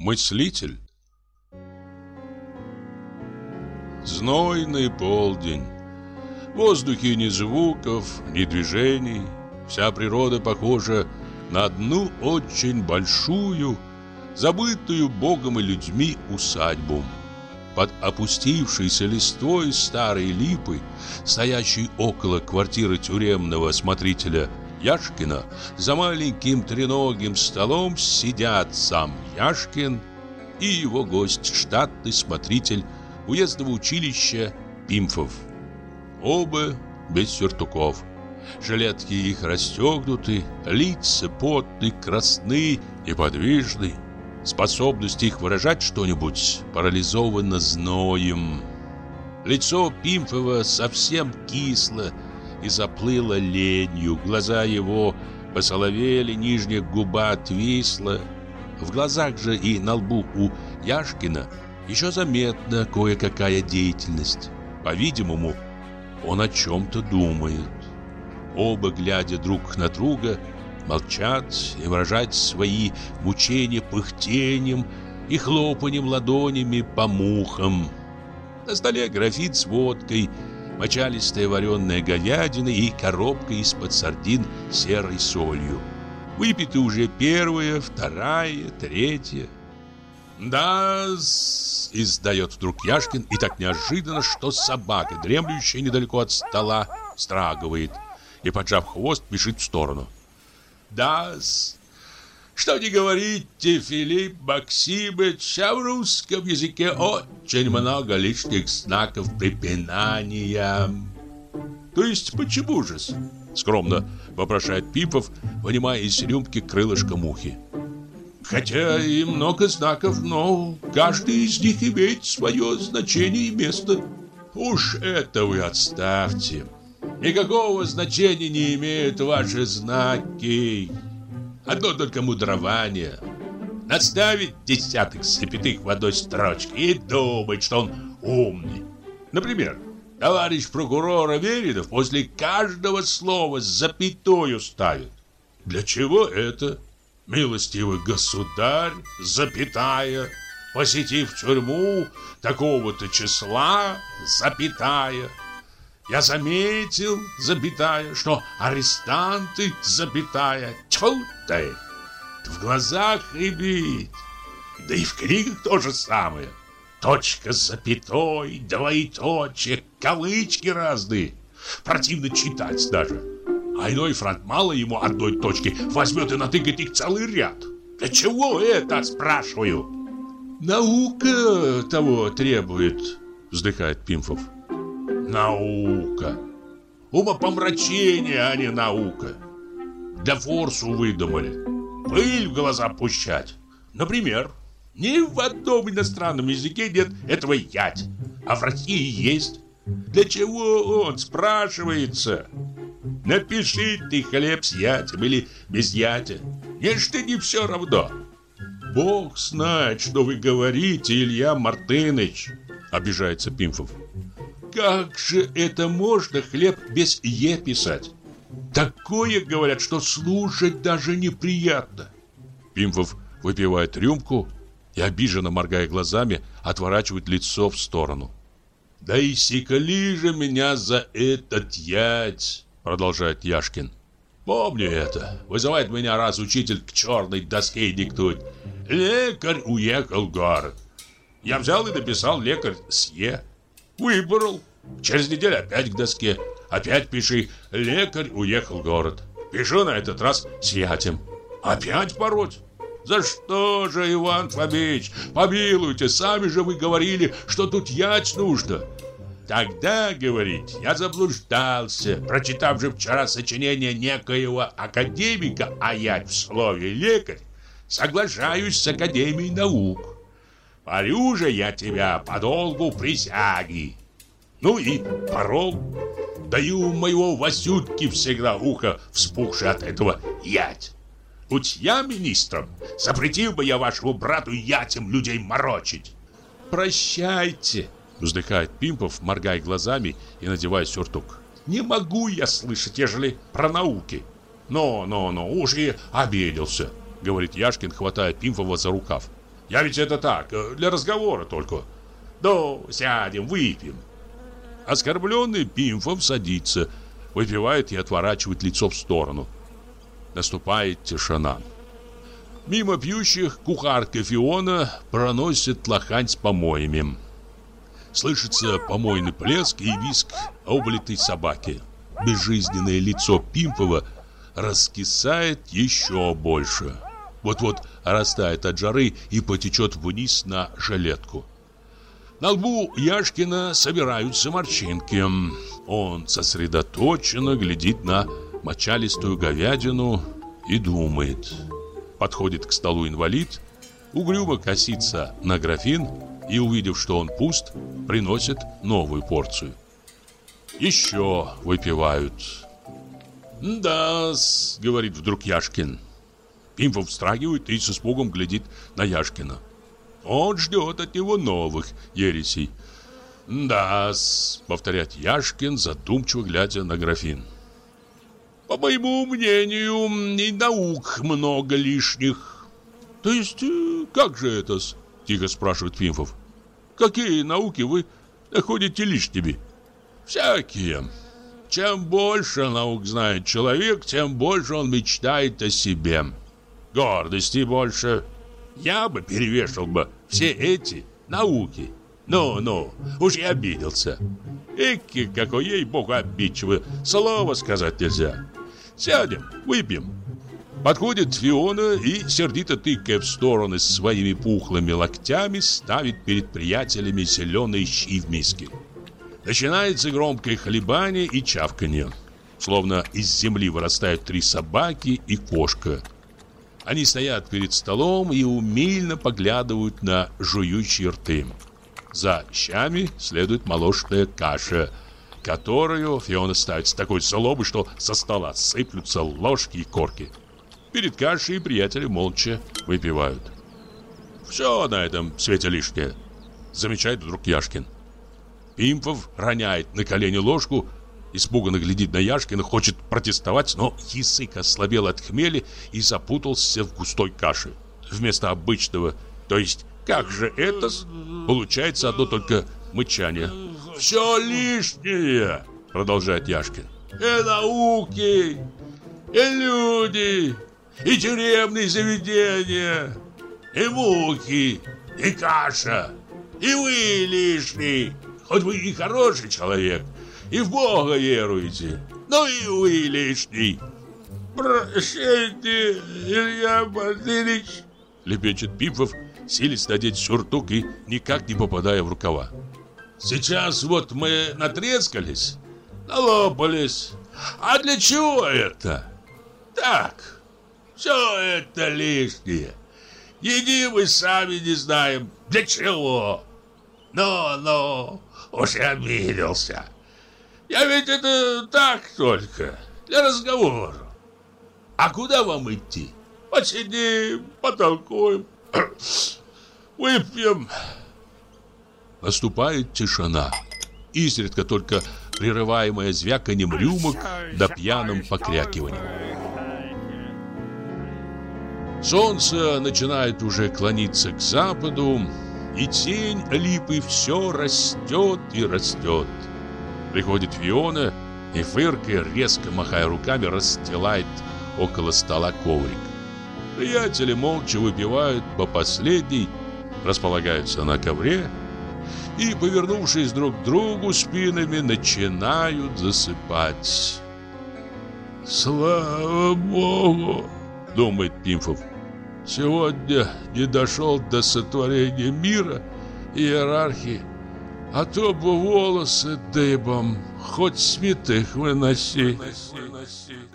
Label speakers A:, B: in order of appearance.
A: мыслитель. Знойный полдень. В воздухе ни звуков, ни движений. Вся природа похожа на одну очень большую, забытую Богом и людьми усадьбу. Под опустившейся листвой старой липы, стоящей около квартиры тюремного смотрителя Яшкина, за маленьким треногим столом сидят сам Яшкин и его гость, штатный смотритель уездного училища Пимфов. Оба без сюртуков. Жилетки их расстегнуты, лица потны, красны, неподвижны. Способность их выражать что-нибудь парализована зноем. Лицо Пимфова совсем кисло и заплыло ленью. Глаза его посоловели, нижняя губа отвисла. В глазах же и на лбу у Яшкина еще заметна кое-какая деятельность. По-видимому, он о чем-то думает. Оба, глядя друг на друга, молчат и выражают свои мучения пыхтением и хлопанием ладонями по мухам. На столе графин с водкой, мочалистая вареная говядина и коробка из-под сардин с серой солью. Выпиты уже первая, вторая, третья. «Да-с», издает вдруг Яшкин, и так неожиданно, что собака, дремлющая недалеко от стола, страгивает и, поджав хвост, бежит в сторону. «Да-с, что не говорите, Филипп Максимович, а в русском языке очень много лишних знаков препинания». «То есть почему же-с?» — скромно вопрошает Пимфов, вынимая из рюмки крылышко мухи. «Хотя и много знаков, но каждый из них имеет свое значение и место». «Уж это вы отставьте. Никакого значения не имеют ваши знаки. Одно только мудрование. Наставить десяток запятых в одной строчке и думать, что он умный. Например, товарищ прокурор Аверинов после каждого слова запятую ставит. Для чего это? Милостивый государь, запятая, посетив тюрьму такого-то числа, запятая. Я заметил, запятая, что арестанты, запятая, тьфу ты, в глазах рябит. Да и в книгах то же самое. Точка с запятой, двоеточие, кавычки разные. Противно читать даже. А иной франт мало ему одной точки, возьмет и натыкает их целый ряд. Для чего это, спрашиваю? Наука того требует, вздыхает Пимфов. Наука. Умопомрачение, а не наука. Для форсу выдумали. Пыль в глаза пущать. Например, ни в одном иностранном языке нет этого ять, а в России есть. Для чего он, спрашивается? Напиши ты хлеб с ятем или без ятя. Нечто не все равно. Бог знает, что вы говорите, Илья Мартыныч, обижается Пимфов. Как же это можно хлеб без «е» писать? Такое, говорят, что слушать даже неприятно. Пимфов выпивает рюмку и, обиженно моргая глазами, отворачивает лицо в сторону. «Да и секали же меня за этот ять!» Продолжает Яшкин. «Помню это. Вызывает меня раз учитель к черной доске и диктует. Лекарь уехал в город. Я взял и написал лекарь с «е». Выбрал. Через неделю опять к доске. Опять пиши «лекарь уехал в город». Пишу на этот раз с ятем. Опять пороть. За что же, Иван Фомич? Помилуйте, сами же вы говорили, что тут ять нужно. Тогда, говорит, я заблуждался, прочитав же вчера сочинение некоего академика о ять в слове «лекарь», соглашаюсь с Академией наук. Порю же я тебя по долгу присяги. Ну и порол. Даю у моего Васютки всегда ухо вспухшее от этого ять. Будь я министром, запретил бы я вашему брату ятем людей морочить. Прощайте, вздыхает Пимфов, моргая глазами и надевая сюртук. Не могу я слышать, ежели про науки. Но, уж и обиделся, говорит Яшкин, хватая Пимфова за рукав. Я ведь это так, для разговора только. Ну, сядем, выпьем. Оскорбленный Пимфов садится, выпивает и отворачивает лицо в сторону. Наступает тишина. Мимо пьющих кухарка Фиона проносит лохань с помоями. Слышится помойный плеск и визг облитой собаки. Безжизненное лицо Пимфова раскисает еще больше. Вот-вот растает от жары и потечет вниз на жилетку. На лбу Яшкина собираются морщинки. Он сосредоточенно глядит на мочалистую говядину и думает. Подходит к столу инвалид, угрюмо косится на графин и, увидев, что он пуст, приносит новую порцию. Еще выпивают. «Да-с», — говорит вдруг Яшкин. Пимфов вздрагивает и с испугом глядит на Яшкина. Он ждет от него новых ересей. «Да-с», — повторяет Яшкин, задумчиво глядя на графин. «По моему мнению, и наук много лишних». «То есть, как же это-с?» — тихо спрашивает Пимфов. «Какие науки вы находите лишними?» «Всякие. Чем больше наук знает человек, тем больше он мечтает о себе. Гордости больше. Я бы перевешал бы все эти науки. Ну, уж я обиделся. Эки, какой ей-богу обидчивый, слова сказать нельзя. Сядем, выпьем». Подходит Фиона и, сердито тыкая в стороны своими пухлыми локтями, ставит перед приятелями зеленые щи в миске. Начинается громкое хлебание и чавканье. Словно из земли вырастают 3 собаки и кошка. Они стоят перед столом и умильно поглядывают на жующие рты. За щами следует молочная каша, которую Фиона ставит с такой злобой, что со стола сыплются ложки и корки. Перед кашей приятели молча выпивают. «Все на этом свете лишнее», — замечает вдруг Яшкин. Пимфов роняет на колени ложку, испуганно глядит на Яшкина, хочет протестовать, но язык ослабел от хмеля и запутался в густой каше. Вместо обычного, то есть как же это, получается одно только мычание. «Все лишнее», — продолжает Яшкин. «И науки, и люди, и тюремные заведения, и муки, и каша, и вы лишний. Хоть вы и хороший человек, и в Бога веруете, но и вы лишний». «Прощайте, Илья Васильевич», — лепечет Пимфов, силясь надеть сюртук и никак не попадая в рукава. «Сейчас вот мы натрескались, налопались. А для чего это? Так, все это лишнее. Едим мы сами не знаем, для чего. Ну, уж я обиделся. Я ведь это так только, для разговора. А куда вам идти? Посидим, потолкуем, выпьем». Наступает тишина, изредка только прерываемая звяканием рюмок да пьяным покрякиванием. Солнце начинает уже клониться к западу, и тень липы все растет и растет. Приходит Фиона и, фыркая, резко махая руками, расстилает около стола коврик. Приятели молча выпивают по последней, располагаются на ковре и, повернувшись друг к другу спинами, начинают засыпать. «Слава Богу, — думает Пимфов, — сегодня не дошел до сотворения мира и иерархии, а то бы волосы дыбом, хоть святых выноси».